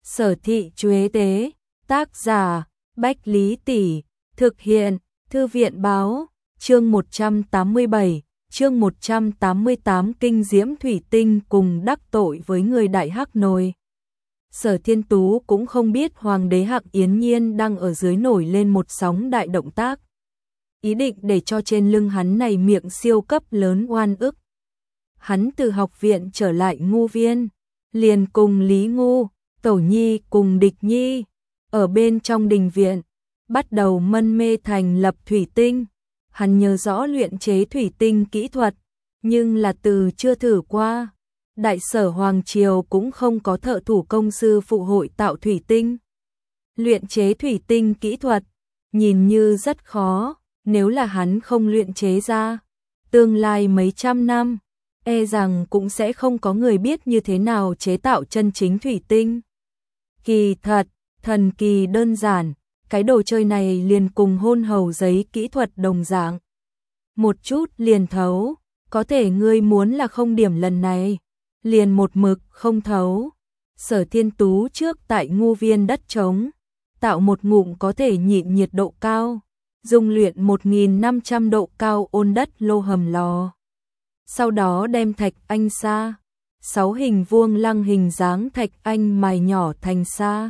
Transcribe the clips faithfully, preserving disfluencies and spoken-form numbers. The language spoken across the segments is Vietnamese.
Sở Thị Chuế Tế, tác giả, Bách Lý Tỷ, thực hiện, Thư viện Báo, chương một trăm tám mươi bảy, chương một trăm tám mươi tám Kinh Diễm Thủy Tinh cùng đắc tội với người Đại Hắc Nồi. Sở Thiên Tú cũng không biết Hoàng đế Hạc Yến Nhiên đang ở dưới nổi lên một sóng đại động tác. Ý định để cho trên lưng hắn này miệng siêu cấp lớn oan ức. Hắn từ học viện trở lại Ngu Viên, liền cùng Lý Ngu, Tẩu Nhi cùng Địch Nhi, ở bên trong đình viện, bắt đầu mân mê thành lập thủy tinh. Hắn nhớ rõ luyện chế thủy tinh kỹ thuật, nhưng là từ chưa thử qua. Đại sở Hoàng Triều cũng không có thợ thủ công sư phụ hội tạo thủy tinh. Luyện chế thủy tinh kỹ thuật, nhìn như rất khó, nếu là hắn không luyện chế ra, tương lai mấy trăm năm, e rằng cũng sẽ không có người biết như thế nào chế tạo chân chính thủy tinh. Kỳ thật, thần kỳ đơn giản, cái đồ chơi này liền cùng hôn hầu giấy kỹ thuật đồng dạng. Một chút liền thấu, có thể ngươi muốn là không điểm lần này, liền một mực không thấu. Sở Thiên Tú trước tại Ngu Viên đất trống, tạo một ngụm có thể nhịn nhiệt độ cao, dung luyện một nghìn năm trăm độ cao ôn đất lô hầm lò. Sau đó đem thạch anh sa, sáu hình vuông lăng hình dáng thạch anh mài nhỏ thành sa.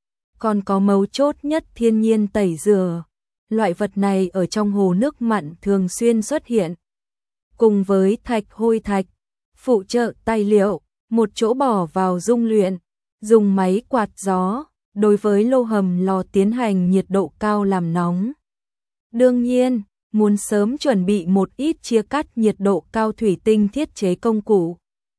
Còn có mấu chốt nhất thiên nhiên tẩy rửa, loại vật này ở trong hồ nước mặn thường xuyên xuất hiện. Cùng với thạch hôi thạch, phụ trợ tài liệu, một chỗ bỏ vào dung luyện, dùng máy quạt gió, đối với lô hầm lò tiến hành nhiệt độ cao làm nóng. Đương nhiên, muốn sớm chuẩn bị một ít chia cắt nhiệt độ cao thủy tinh thiết chế công cụ.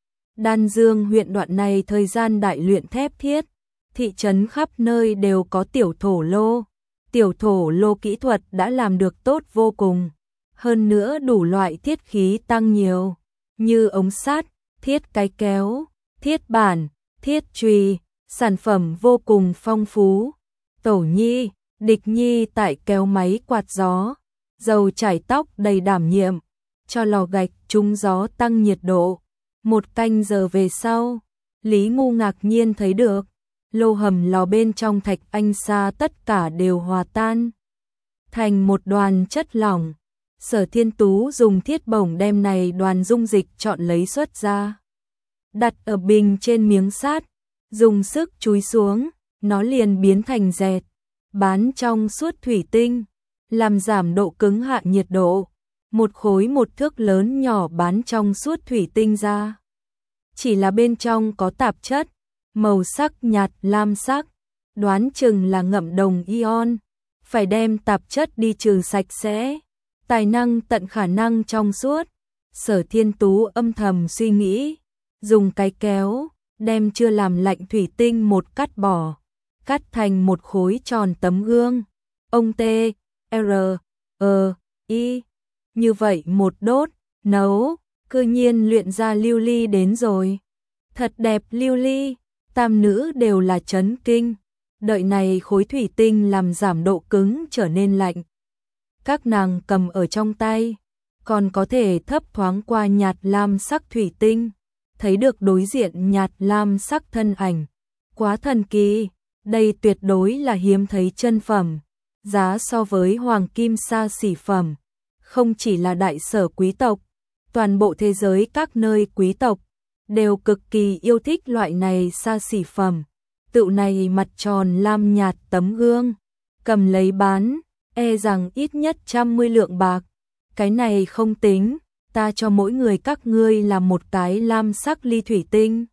Đan Dương huyện đoạn này thời gian đại luyện thép thiết, thị trấn khắp nơi đều có tiểu thổ lô. Tiểu thổ lô kỹ thuật đã làm được tốt vô cùng. Hơn nữa đủ loại thiết khí tăng nhiều, như ống sắt, thiết cái kéo, thiết bản, thiết chùy, sản phẩm vô cùng phong phú. Tẩu Nhi, Địch Nhi tại kéo máy quạt gió, dầu chải tóc đầy đảm nhiệm, cho lò gạch trúng gió tăng nhiệt độ. Một canh giờ về sau, Lý Ngu ngạc nhiên thấy được, lô hầm lò bên trong thạch anh sa tất cả đều hòa tan thành một đoàn chất lỏng. Sở Thiên Tú dùng thiết bổng đem này đoàn dung dịch chọn lấy xuất ra, đặt ở bình trên miếng sắt, dùng sức chúi xuống, nó liền biến thành dẹt, bán trong suốt thủy tinh, làm giảm độ cứng hạ nhiệt độ, một khối một thước lớn nhỏ bán trong suốt thủy tinh ra. Chỉ là bên trong có tạp chất, màu sắc nhạt lam sắc, đoán chừng là ngậm đồng ion, phải đem tạp chất đi trừ sạch sẽ, tài năng tận khả năng trong suốt. Sở Thiên Tú âm thầm suy nghĩ, dùng cái kéo, đem chưa làm lạnh thủy tinh một cắt bỏ, cắt thành một khối tròn tấm gương. Ông T, R, E, I, như vậy một đốt, nấu, cư nhiên luyện ra lưu ly đến rồi. Thật đẹp lưu ly, tam nữ đều là chấn kinh, đợi này khối thủy tinh làm giảm độ cứng trở nên lạnh. Các nàng cầm ở trong tay, còn có thể thấp thoáng qua nhạt lam sắc thủy tinh, thấy được đối diện nhạt lam sắc thân ảnh. Quá thần kỳ, đây tuyệt đối là hiếm thấy chân phẩm, giá so với hoàng kim xa xỉ phẩm. Không chỉ là đại sở quý tộc, toàn bộ thế giới các nơi quý tộc đều cực kỳ yêu thích loại này xa xỉ phẩm. Tựu này mặt tròn lam nhạt tấm gương, cầm lấy bán, e rằng ít nhất trăm mươi lượng bạc. Cái này không tính, ta cho mỗi người các ngươi làm một cái lam sắc ly thủy tinh.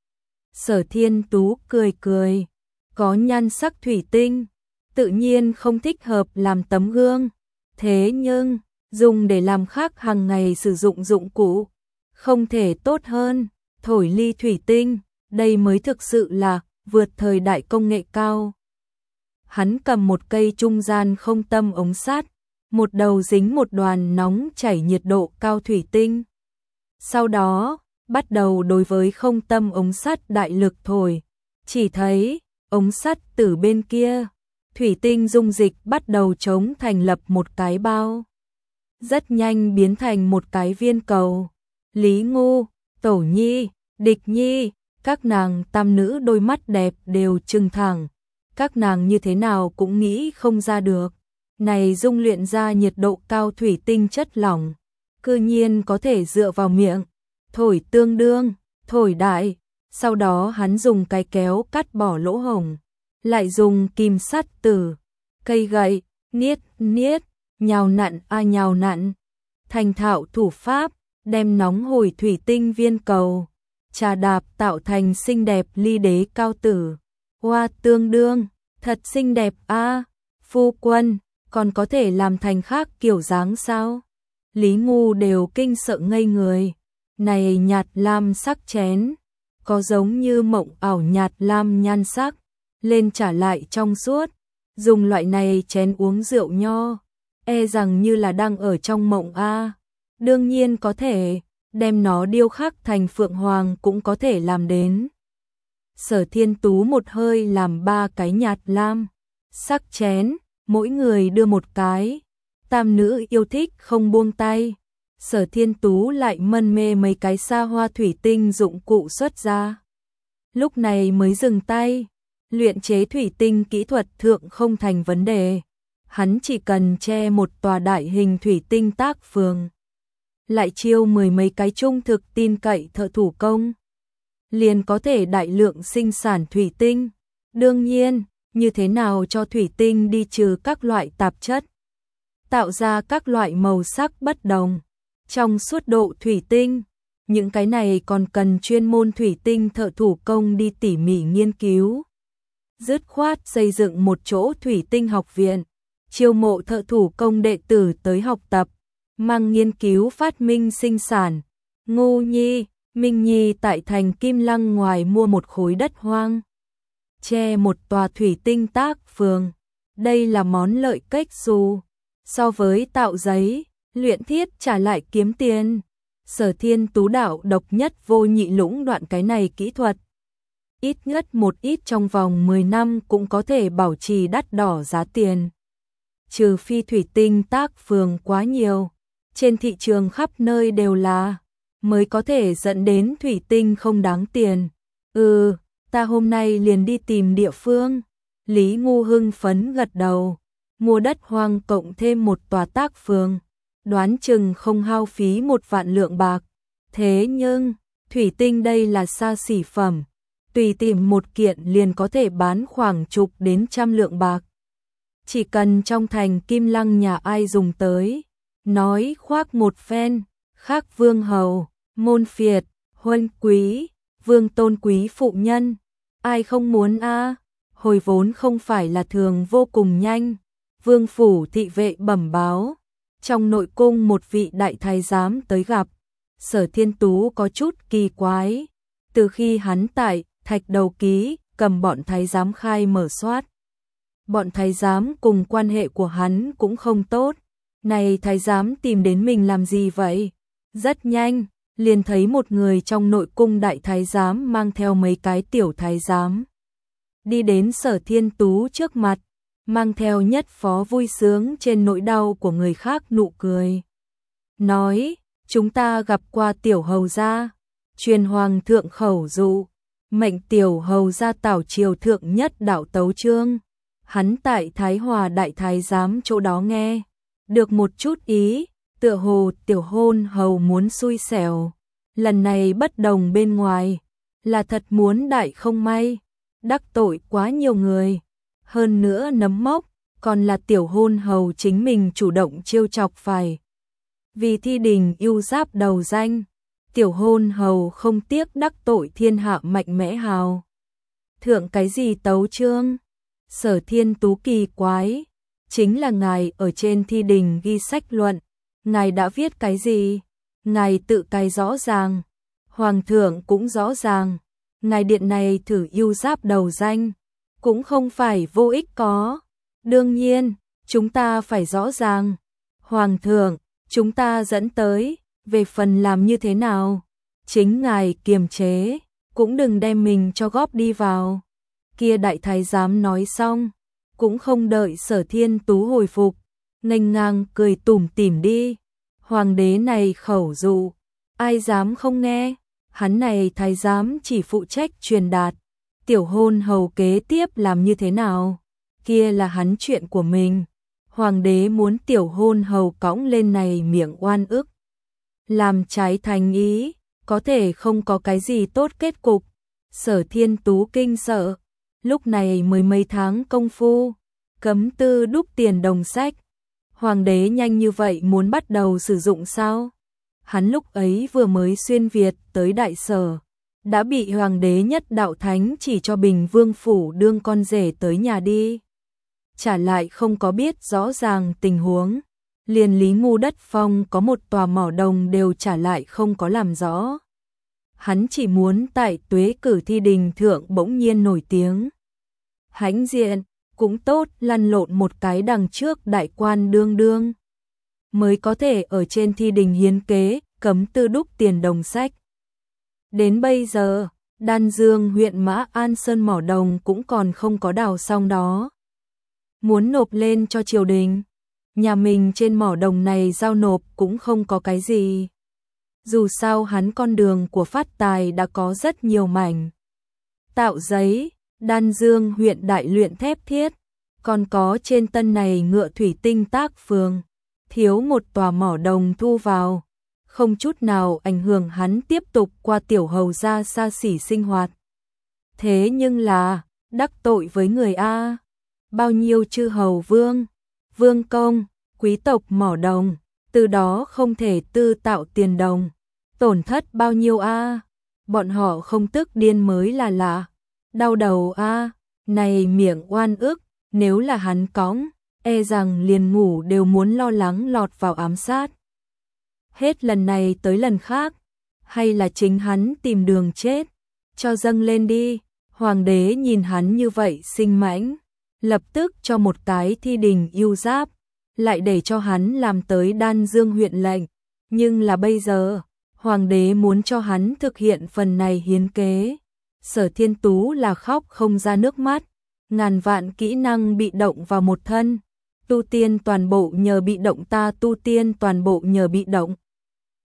Sở Thiên Tú cười cười, có nhan sắc thủy tinh, tự nhiên không thích hợp làm tấm gương. Thế nhưng, dùng để làm khác hàng ngày sử dụng dụng cụ, không thể tốt hơn. Thổi ly thủy tinh, đây mới thực sự là vượt thời đại công nghệ cao. Hắn cầm một cây trung gian không tâm ống sắt, một đầu dính một đoàn nóng chảy nhiệt độ cao thủy tinh. Sau đó, bắt đầu đối với không tâm ống sắt đại lực thổi, chỉ thấy ống sắt từ bên kia, thủy tinh dung dịch bắt đầu chống thành lập một cái bao. Rất nhanh biến thành một cái viên cầu. Lý Ngu, Tẩu Nhi, Địch Nhi, Các nàng tam nữ đôi mắt đẹp đều trừng thẳng, các nàng như thế nào cũng nghĩ không ra được. Này dung luyện ra nhiệt độ cao thủy tinh chất lỏng, cư nhiên có thể dựa vào miệng, thổi tương đương, thổi đại, sau đó hắn dùng cái kéo cắt bỏ lỗ hổng, lại dùng kim sắt tử, cây gậy, niết, niết, nhào nặn a nhào nặn, thành thạo thủ pháp, đem nóng hổi thủy tinh viên cầu, trà đạp tạo thành xinh đẹp ly đế cao tử. Hoa tương đương, thật xinh đẹp a, phu quân, còn có thể làm thành khác kiểu dáng sao? Lý Ngu đều kinh sợ ngây người. Này nhạt lam sắc chén, có giống như mộng ảo nhạt lam nhan sắc, lên trả lại trong suốt, dùng loại này chén uống rượu nho, e rằng như là đang ở trong mộng a. Đương nhiên có thể, đem nó điêu khắc thành phượng hoàng cũng có thể làm đến. Sở Thiên Tú một hơi làm ba cái nhạt lam sắc chén, mỗi người đưa một cái. Tam nữ yêu thích không buông tay. Sở Thiên Tú lại mân mê mấy cái xa hoa thủy tinh dụng cụ xuất ra. Lúc này mới dừng tay. Luyện chế thủy tinh kỹ thuật thượng không thành vấn đề. Hắn chỉ cần che một tòa đại hình thủy tinh tác phường, lại chiêu mười mấy cái trung thực tin cậy thợ thủ công, liền có thể đại lượng sinh sản thủy tinh. Đương nhiên, như thế nào cho thủy tinh đi trừ các loại tạp chất, tạo ra các loại màu sắc bất đồng trong suốt độ thủy tinh, những cái này còn cần chuyên môn thủy tinh thợ thủ công đi tỉ mỉ nghiên cứu. Dứt khoát xây dựng một chỗ thủy tinh học viện, chiêu mộ thợ thủ công đệ tử tới học tập, mang nghiên cứu phát minh sinh sản. Ngô Nhi, Minh Nhi tại thành Kim Lăng ngoài mua một khối đất hoang, che một tòa thủy tinh tác phường. Đây là món lợi cách dù, so với tạo giấy, luyện thiết trả lại kiếm tiền. Sở Thiên Tú đạo độc nhất vô nhị lũng đoạn cái này kỹ thuật. Ít nhất một ít trong vòng mười năm cũng có thể bảo trì đắt đỏ giá tiền. Trừ phi thủy tinh tác phường quá nhiều, trên thị trường khắp nơi đều là, mới có thể dẫn đến thủy tinh không đáng tiền. Ừ, ta hôm nay liền đi tìm địa phương. Lý Ngu hưng phấn gật đầu, mua đất hoang cộng thêm một tòa tác phường, đoán chừng không hao phí một vạn lượng bạc. Thế nhưng, thủy tinh đây là xa xỉ phẩm, tùy tìm một kiện liền có thể bán khoảng chục đến trăm lượng bạc. Chỉ cần trong thành Kim Lăng nhà ai dùng tới, nói khoác một phen, khác vương hầu, môn phiệt, huân quý, vương tôn quý phụ nhân, ai không muốn a? Hồi vốn không phải là thường vô cùng nhanh. Vương phủ thị vệ bẩm báo, trong nội cung một vị đại thái giám tới gặp. Sở Thiên Tú có chút kỳ quái, từ khi hắn tại Thạch Đầu Ký cầm bọn thái giám khai mở soát, bọn thái giám cùng quan hệ của hắn cũng không tốt. Này thái giám tìm đến mình làm gì vậy? Rất nhanh, liền thấy một người trong nội cung đại thái giám mang theo mấy cái tiểu thái giám, đi đến Sở Thiên Tú trước mặt, mang theo nhất phó vui sướng trên nỗi đau của người khác nụ cười. Nói, chúng ta gặp qua tiểu hầu gia, truyền hoàng thượng khẩu dụ, mệnh tiểu hầu gia tảo triều thượng nhất đạo tấu chương. Hắn tại Thái Hòa đại thái giám chỗ đó nghe được một chút ý, tựa hồ tiểu hôn hầu muốn xui xẻo. Lần này bất đồng bên ngoài, là thật muốn đại không may, đắc tội quá nhiều người. Hơn nữa nấm mốc, còn là tiểu hôn hầu chính mình chủ động trêu chọc phải. Vì thi đình yêu giáp đầu danh, tiểu hôn hầu không tiếc đắc tội thiên hạ mạnh mẽ hào. Thượng cái gì tấu chương? Sở Thiên Tú kỳ quái, chính là ngài ở trên thi đình ghi sách luận, ngài đã viết cái gì? Ngài tự cái rõ ràng, hoàng thượng cũng rõ ràng, ngài điện này thử yêu giáp đầu danh, cũng không phải vô ích có. Đương nhiên, chúng ta phải rõ ràng. Hoàng thượng, chúng ta dẫn tới, về phần làm như thế nào, chính ngài kiềm chế, cũng đừng đem mình cho góp đi vào. Kia đại thái giám nói xong, cũng không đợi Sở Thiên Tú hồi phục, nghênh ngang cười tủm tỉm đi. Hoàng đế này khẩu dụ, ai dám không nghe? Hắn này thái giám chỉ phụ trách truyền đạt, tiểu hôn hầu kế tiếp làm như thế nào, kia là hắn chuyện của mình. Hoàng đế muốn tiểu hôn hầu cõng lên này miệng oan ức, làm trái thành ý, có thể không có cái gì tốt kết cục. Sở Thiên Tú kinh sợ, lúc này mới mấy tháng công phu, cấm tư đúc tiền đồng sách. Hoàng đế nhanh như vậy muốn bắt đầu sử dụng sao? Hắn lúc ấy vừa mới xuyên Việt tới Đại Sở, đã bị Hoàng đế nhất đạo thánh chỉ cho Bình Vương Phủ đương con rể tới nhà đi. Trả lại không có biết rõ ràng tình huống, liền Lý Ngu Đất Phong có một tòa mỏ đồng đều trả lại không có làm rõ. Hắn chỉ muốn tại Tuế Cử thi đình thượng bỗng nhiên nổi tiếng. Hãnh diện, cũng tốt lăn lộn một cái đằng trước đại quan đương đương. Mới có thể ở trên thi đình hiến kế, cấm tư đúc tiền đồng sách. Đến bây giờ, Đan Dương huyện Mã An Sơn mỏ đồng cũng còn không có đào xong đó. Muốn nộp lên cho triều đình, nhà mình trên mỏ đồng này giao nộp cũng không có cái gì. Dù sao hắn con đường của phát tài đã có rất nhiều mảnh. Tạo giấy, Đan Dương huyện đại luyện thép thiết, còn có trên tân này ngựa thủy tinh tác phường, thiếu một tòa mỏ đồng thu vào, không chút nào ảnh hưởng hắn tiếp tục qua tiểu hầu gia xa xỉ sinh hoạt. Thế nhưng là, đắc tội với người A, bao nhiêu chư hầu vương, vương công, quý tộc mỏ đồng, từ đó không thể tư tạo tiền đồng, tổn thất bao nhiêu A, bọn họ không tức điên mới là lạ. Đau đầu A, này miệng oan ức, nếu là hắn cõng, e rằng liền ngủ đều muốn lo lắng lọt vào ám sát. Hết lần này tới lần khác, hay là chính hắn tìm đường chết, cho dâng lên đi. Hoàng đế nhìn hắn như vậy sinh mãnh, lập tức cho một cái thi đình yêu giáp, lại để cho hắn làm tới Đan Dương huyện lệnh. Nhưng là bây giờ, hoàng đế muốn cho hắn thực hiện phần này hiến kế. Sở Thiên Tú là khóc không ra nước mắt, ngàn vạn kỹ năng bị động vào một thân, tu tiên toàn bộ nhờ bị động ta tu tiên toàn bộ nhờ bị động.